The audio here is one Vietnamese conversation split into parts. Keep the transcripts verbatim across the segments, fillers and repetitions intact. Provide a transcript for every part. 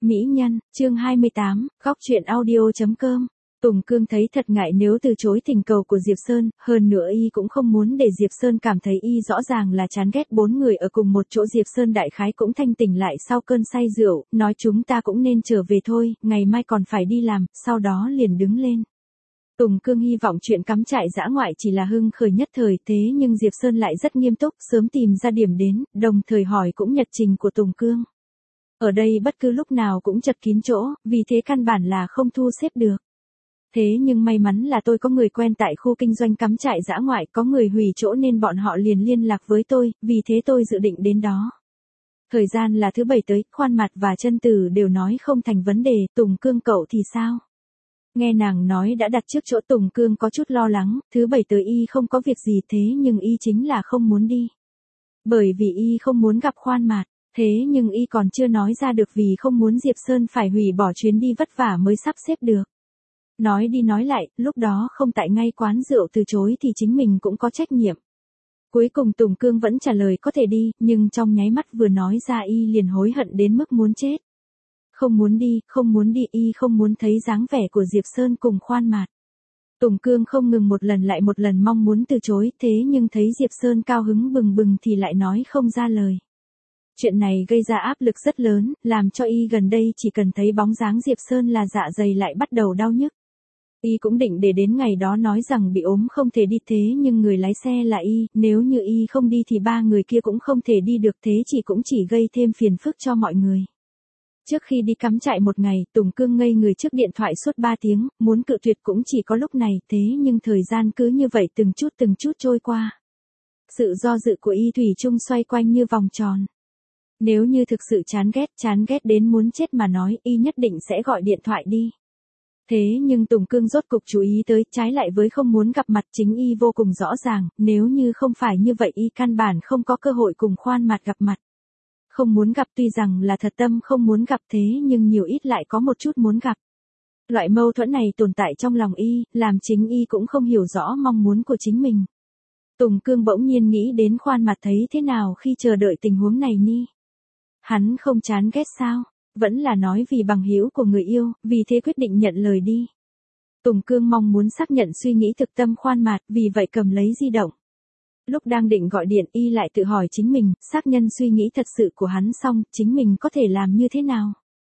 Mỹ Nhân, chương hai mươi tám, góc truyện audio.com. Tùng Cương thấy thật ngại nếu từ chối thỉnh cầu của Diệp Sơn, hơn nữa y cũng không muốn để Diệp Sơn cảm thấy y rõ ràng là chán ghét bốn người ở cùng một chỗ. Diệp Sơn đại khái cũng thanh tỉnh lại sau cơn say rượu, nói chúng ta cũng nên trở về thôi, ngày mai còn phải đi làm, sau đó liền đứng lên. Tùng Cương hy vọng chuyện cắm trại dã ngoại chỉ là hưng khởi nhất thời, thế nhưng Diệp Sơn lại rất nghiêm túc, sớm tìm ra điểm đến, đồng thời hỏi cũng nhật trình của Tùng Cương. Ở đây bất cứ lúc nào cũng chật kín chỗ, vì thế căn bản là không thu xếp được. Thế nhưng may mắn là tôi có người quen tại khu kinh doanh cắm trại dã ngoại, có người hủy chỗ nên bọn họ liền liên lạc với tôi, vì thế tôi dự định đến đó. Thời gian là thứ bảy tới, Khoan Mặt và Chân Tử đều nói không thành vấn đề. Tùng Cương cậu thì sao? Nghe nàng nói đã đặt trước chỗ, Tùng Cương có chút lo lắng. Thứ bảy tới y không có việc gì, thế nhưng y chính là không muốn đi. Bởi vì y không muốn gặp Khoan Mặt. Thế nhưng y còn chưa nói ra được vì không muốn Diệp Sơn phải hủy bỏ chuyến đi vất vả mới sắp xếp được. Nói đi nói lại, lúc đó không tại ngay quán rượu từ chối thì chính mình cũng có trách nhiệm. Cuối cùng Tùng Cương vẫn trả lời có thể đi, nhưng trong nháy mắt vừa nói ra y liền hối hận đến mức muốn chết. Không muốn đi, không muốn đi, y không muốn thấy dáng vẻ của Diệp Sơn cùng Khoan Mặt. Tùng Cương không ngừng một lần lại một lần mong muốn từ chối, thế nhưng thấy Diệp Sơn cao hứng bừng bừng thì lại nói không ra lời. Chuyện này gây ra áp lực rất lớn, làm cho y gần đây chỉ cần thấy bóng dáng Diệp Sơn là dạ dày lại bắt đầu đau nhức. Y cũng định để đến ngày đó nói rằng bị ốm không thể đi, thế nhưng người lái xe là y, nếu như y không đi thì ba người kia cũng không thể đi được, thế chỉ cũng chỉ gây thêm phiền phức cho mọi người. Trước khi đi cắm trại một ngày, Tùng Cương ngây người trước điện thoại suốt ba tiếng, muốn cự tuyệt cũng chỉ có lúc này, thế nhưng thời gian cứ như vậy từng chút từng chút trôi qua. Sự do dự của y thủy chung xoay quanh như vòng tròn. Nếu như thực sự chán ghét, chán ghét đến muốn chết mà nói, y nhất định sẽ gọi điện thoại đi. Thế nhưng Tùng Cương rốt cục chú ý tới, trái lại với không muốn gặp mặt, chính y vô cùng rõ ràng, nếu như không phải như vậy y căn bản không có cơ hội cùng Khoan Mặt gặp mặt. Không muốn gặp tuy rằng là thật tâm không muốn gặp, thế nhưng nhiều ít lại có một chút muốn gặp. Loại mâu thuẫn này tồn tại trong lòng y, làm chính y cũng không hiểu rõ mong muốn của chính mình. Tùng Cương bỗng nhiên nghĩ đến Khoan Mặt thấy thế nào khi chờ đợi tình huống này ni. Hắn không chán ghét sao? Vẫn là nói vì bằng hữu của người yêu, vì thế quyết định nhận lời đi. Tùng Cương mong muốn xác nhận suy nghĩ thực tâm Khoan Mặt, vì vậy cầm lấy di động. Lúc đang định gọi điện y lại tự hỏi chính mình, xác nhận suy nghĩ thật sự của hắn xong, chính mình có thể làm như thế nào?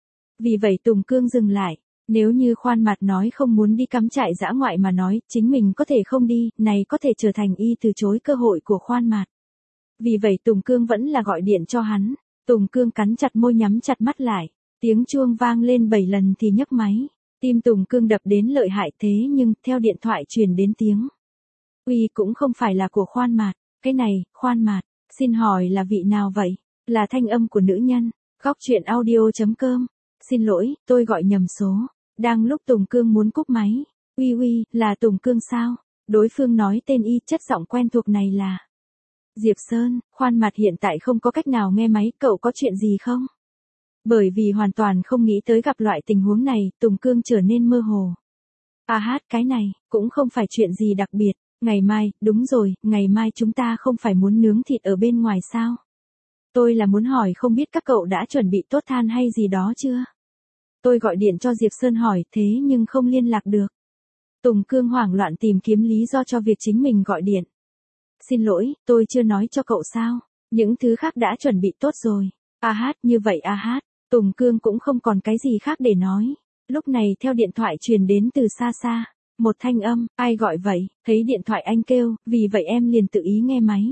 Vì vậy Tùng Cương dừng lại. Nếu như Khoan Mặt nói không muốn đi cắm trại dã ngoại mà nói, chính mình có thể không đi, này có thể trở thành y từ chối cơ hội của Khoan Mặt. Vì vậy Tùng Cương vẫn là gọi điện cho hắn. Tùng Cương cắn chặt môi nhắm chặt mắt lại. Tiếng chuông vang lên bảy lần thì nhấc máy. Tim Tùng Cương đập đến lợi hại, thế nhưng theo điện thoại truyền đến tiếng. Uy cũng không phải là của Khoan Mặt. Cái này, Khoan Mặt, xin hỏi là vị nào vậy? Là thanh âm của nữ nhân. Góc truyện audio.com. Xin lỗi, tôi gọi nhầm số. Đang lúc Tùng Cương muốn cúp máy. Uy uy, là Tùng Cương sao? Đối phương nói tên y, chất giọng quen thuộc này là Diệp Sơn. Khoan Mặt hiện tại không có cách nào nghe máy, cậu có chuyện gì không? Bởi vì hoàn toàn không nghĩ tới gặp loại tình huống này, Tùng Cương trở nên mơ hồ. À hát, cái này, cũng không phải chuyện gì đặc biệt. Ngày mai, đúng rồi, ngày mai chúng ta không phải muốn nướng thịt ở bên ngoài sao? Tôi là muốn hỏi không biết các cậu đã chuẩn bị tốt than hay gì đó chưa? Tôi gọi điện cho Diệp Sơn hỏi, thế nhưng không liên lạc được. Tùng Cương hoảng loạn tìm kiếm lý do cho việc chính mình gọi điện. Xin lỗi, tôi chưa nói cho cậu sao? Những thứ khác đã chuẩn bị tốt rồi. À hát, như vậy à hát. Tùng Cương cũng không còn cái gì khác để nói. Lúc này theo điện thoại truyền đến từ xa xa. Một thanh âm, ai gọi vậy? Thấy điện thoại anh kêu, vì vậy em liền tự ý nghe máy.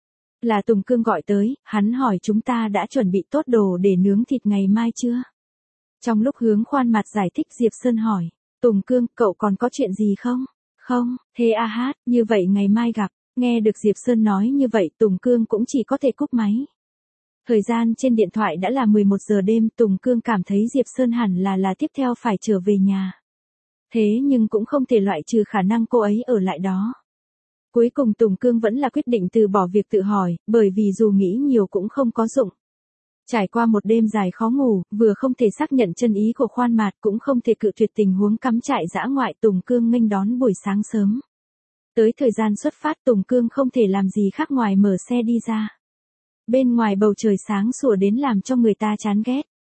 Là Tùng Cương gọi tới, hắn hỏi chúng ta đã chuẩn bị tốt đồ để nướng thịt ngày mai chưa? Trong lúc hướng Khoan Mặt giải thích, Diệp Sơn hỏi. Tùng Cương, cậu còn có chuyện gì không? Không, thế à hát, như vậy ngày mai gặp. Nghe được Diệp Sơn nói như vậy, Tùng Cương cũng chỉ có thể cúp máy. Thời gian trên điện thoại đã là mười một giờ đêm, Tùng Cương cảm thấy Diệp Sơn hẳn là là tiếp theo phải trở về nhà. Thế nhưng cũng không thể loại trừ khả năng cô ấy ở lại đó. Cuối cùng Tùng Cương vẫn là quyết định từ bỏ việc tự hỏi, bởi vì dù nghĩ nhiều cũng không có dụng. Trải qua một đêm dài khó ngủ, vừa không thể xác nhận chân ý của Khoan Mặt, cũng không thể cự tuyệt tình huống cắm trại dã ngoại, Tùng Cương nghênh đón buổi sáng sớm. Tới thời gian xuất phát, Tùng Cương không thể làm gì khác ngoài mở xe đi ra. Bên ngoài bầu trời sáng sủa đến làm cho người ta chán ghét.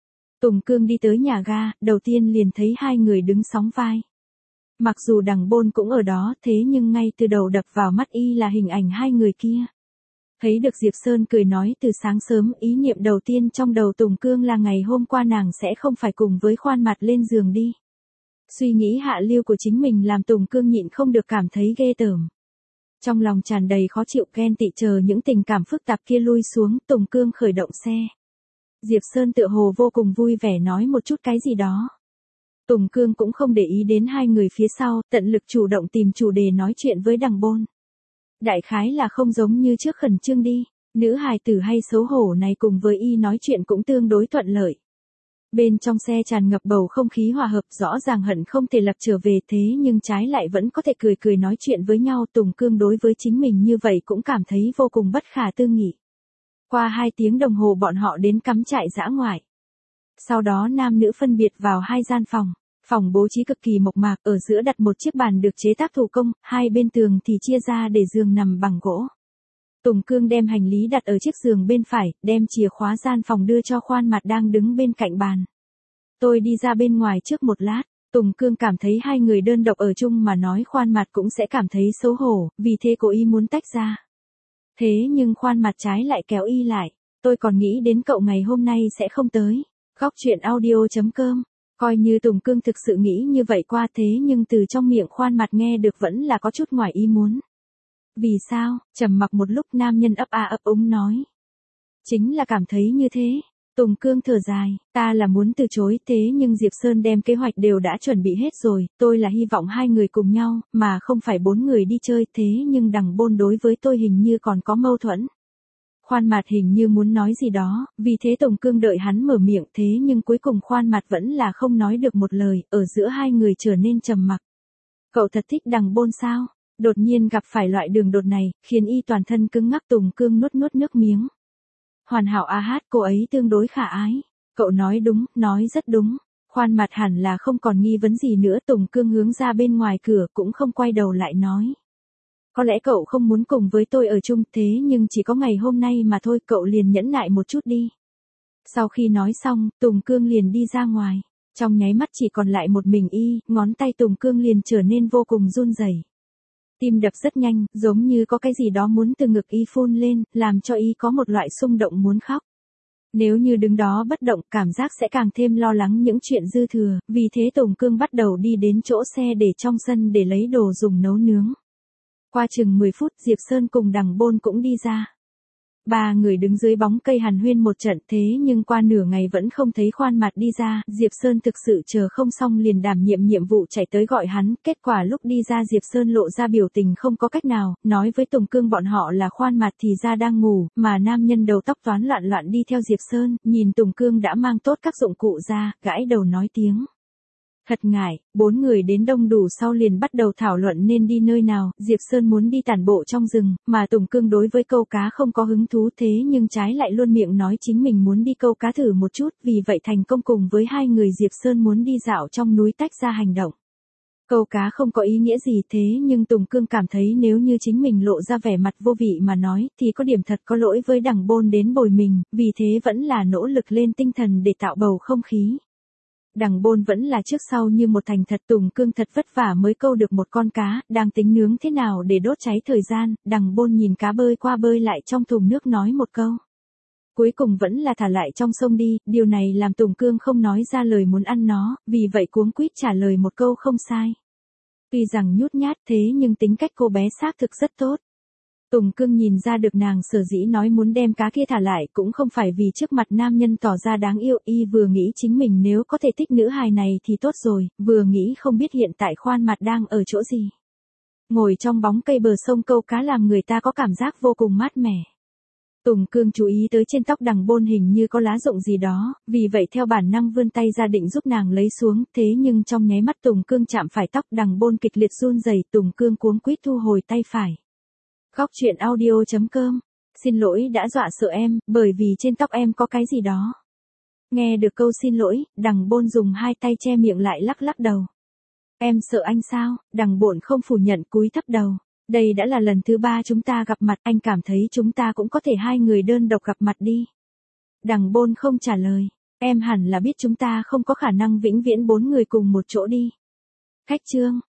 Tùng Cương đi tới nhà ga, đầu tiên liền thấy hai người đứng sóng vai. Mặc dù Đằng Bôn cũng ở đó, thế nhưng ngay từ đầu đập vào mắt y là hình ảnh hai người kia. Thấy được Diệp Sơn cười nói từ sáng sớm, ý niệm đầu tiên trong đầu Tùng Cương là ngày hôm qua nàng sẽ không phải cùng với Khoan Mặt lên giường đi. Suy nghĩ hạ lưu của chính mình làm Tùng Cương nhịn không được cảm thấy ghê tởm. Trong lòng tràn đầy khó chịu ghen tị, chờ những tình cảm phức tạp kia lui xuống, Tùng Cương khởi động xe. Diệp Sơn tựa hồ vô cùng vui vẻ nói một chút cái gì đó. Tùng Cương cũng không để ý đến hai người phía sau, tận lực chủ động tìm chủ đề nói chuyện với Đằng Bôn. Đại khái là không giống như trước khẩn trương đi, nữ hài tử hay xấu hổ này cùng với y nói chuyện cũng tương đối thuận lợi. Bên trong xe tràn ngập bầu không khí hòa hợp, rõ ràng hận không thể lập trở về, thế nhưng trái lại vẫn có thể cười cười nói chuyện với nhau. Tùng Cương đối với chính mình như vậy cũng cảm thấy vô cùng bất khả tư nghị. Qua hai tiếng đồng hồ bọn họ đến cắm trại dã ngoại. Sau đó nam nữ phân biệt vào hai gian phòng. Phòng bố trí cực kỳ mộc mạc, ở giữa đặt một chiếc bàn được chế tác thủ công, hai bên tường thì chia ra để giường nằm bằng gỗ. Tùng Cương đem hành lý đặt ở chiếc giường bên phải, đem chìa khóa gian phòng đưa cho Khoan Mặt đang đứng bên cạnh bàn. Tôi đi ra bên ngoài trước một lát. Tùng Cương cảm thấy hai người đơn độc ở chung mà nói Khoan Mặt cũng sẽ cảm thấy xấu hổ, vì thế cố ý muốn tách ra. Thế nhưng Khoan Mặt trái lại kéo y lại. Tôi còn nghĩ đến cậu ngày hôm nay sẽ không tới. Góc chuyện audio chấm com. Coi như Tùng Cương thực sự nghĩ như vậy qua, thế nhưng từ trong miệng Khoan Mặt nghe được vẫn là có chút ngoài ý muốn. Vì sao? Trầm mặc một lúc nam nhân ấp a ấp úng nói. Chính là cảm thấy như thế. Tùng Cương thở dài, ta là muốn từ chối, thế nhưng Diệp Sơn đem kế hoạch đều đã chuẩn bị hết rồi, tôi là hy vọng hai người cùng nhau, mà không phải bốn người đi chơi, thế nhưng Đằng Bôn đối với tôi hình như còn có mâu thuẫn. Khoan Mặt hình như muốn nói gì đó, vì thế Tùng Cương đợi hắn mở miệng, thế nhưng cuối cùng Khoan Mặt vẫn là không nói được một lời, ở giữa hai người trở nên trầm mặc. Cậu thật thích Đằng Bôn sao? Đột nhiên gặp phải loại đường đột này, khiến y toàn thân cứng ngắc. Tùng Cương nuốt nuốt nước miếng. Hoàn hảo a hát, cô ấy tương đối khả ái. Cậu nói đúng, nói rất đúng. Khoan Mặt hẳn là không còn nghi vấn gì nữa. Tùng Cương hướng ra bên ngoài cửa cũng không quay đầu lại nói. Có lẽ cậu không muốn cùng với tôi ở chung, thế nhưng chỉ có ngày hôm nay mà thôi, cậu liền nhẫn nại một chút đi. Sau khi nói xong, Tùng Cương liền đi ra ngoài. Trong nháy mắt chỉ còn lại một mình y, ngón tay Tùng Cương liền trở nên vô cùng run rẩy. Tim đập rất nhanh, giống như có cái gì đó muốn từ ngực y phun lên, làm cho y có một loại xung động muốn khóc. Nếu như đứng đó bất động, cảm giác sẽ càng thêm lo lắng những chuyện dư thừa, vì thế Tùng Cương bắt đầu đi đến chỗ xe để trong sân để lấy đồ dùng nấu nướng. Qua chừng mười phút, Diệp Sơn cùng Đằng Bôn cũng đi ra. Ba người đứng dưới bóng cây hàn huyên một trận, thế nhưng qua nửa ngày vẫn không thấy Khoan Mặt đi ra. Diệp Sơn thực sự chờ không xong liền đảm nhiệm nhiệm vụ chạy tới gọi hắn. Kết quả lúc đi ra Diệp Sơn lộ ra biểu tình không có cách nào, nói với Tùng Cương bọn họ là Khoan Mặt thì ra đang ngủ, mà nam nhân đầu tóc toán loạn loạn đi theo Diệp Sơn, nhìn Tùng Cương đã mang tốt các dụng cụ ra, gãi đầu nói tiếng. Thật ngại, bốn người đến đông đủ sau liền bắt đầu thảo luận nên đi nơi nào. Diệp Sơn muốn đi tản bộ trong rừng, mà Tùng Cương đối với câu cá không có hứng thú, thế nhưng trái lại luôn miệng nói chính mình muốn đi câu cá thử một chút, vì vậy thành công cùng với hai người Diệp Sơn muốn đi dạo trong núi tách ra hành động. Câu cá không có ý nghĩa gì, thế nhưng Tùng Cương cảm thấy nếu như chính mình lộ ra vẻ mặt vô vị mà nói thì có điểm thật có lỗi với Đằng Bôn đến bồi mình, vì thế vẫn là nỗ lực lên tinh thần để tạo bầu không khí. Đằng Bôn vẫn là trước sau như một thành thật. Tùng Cương thật vất vả mới câu được một con cá, đang tính nướng thế nào để đốt cháy thời gian. Đằng Bôn nhìn cá bơi qua bơi lại trong thùng nước nói một câu. Cuối cùng vẫn là thả lại trong sông đi, điều này làm Tùng Cương không nói ra lời muốn ăn nó, vì vậy cuống quýt trả lời một câu không sai. Tuy rằng nhút nhát thế nhưng tính cách cô bé xác thực rất tốt. Tùng Cương nhìn ra được nàng sở dĩ nói muốn đem cá kia thả lại cũng không phải vì trước mặt nam nhân tỏ ra đáng yêu, y vừa nghĩ chính mình nếu có thể thích nữ hài này thì tốt rồi, vừa nghĩ không biết hiện tại Khoan Mặt đang ở chỗ gì. Ngồi trong bóng cây bờ sông câu cá làm người ta có cảm giác vô cùng mát mẻ. Tùng Cương chú ý tới trên tóc Đằng Bôn hình như có lá rụng gì đó, vì vậy theo bản năng vươn tay ra định giúp nàng lấy xuống, thế nhưng trong nháy mắt Tùng Cương chạm phải tóc Đằng Bôn kịch liệt run rẩy. Tùng Cương cuống quýt thu hồi tay phải. Góc chuyện audio chấm com. Xin lỗi đã dọa sợ em, bởi vì trên tóc em có cái gì đó. Nghe được câu xin lỗi, Đằng Bôn dùng hai tay che miệng lại lắc lắc đầu. Em sợ anh sao? Đằng Bôn không phủ nhận, cúi thấp đầu. Đây đã là lần thứ ba chúng ta gặp mặt, anh cảm thấy chúng ta cũng có thể hai người đơn độc gặp mặt đi. Đằng Bôn không trả lời. Em hẳn là biết chúng ta không có khả năng vĩnh viễn bốn người cùng một chỗ đi. Khách Trương,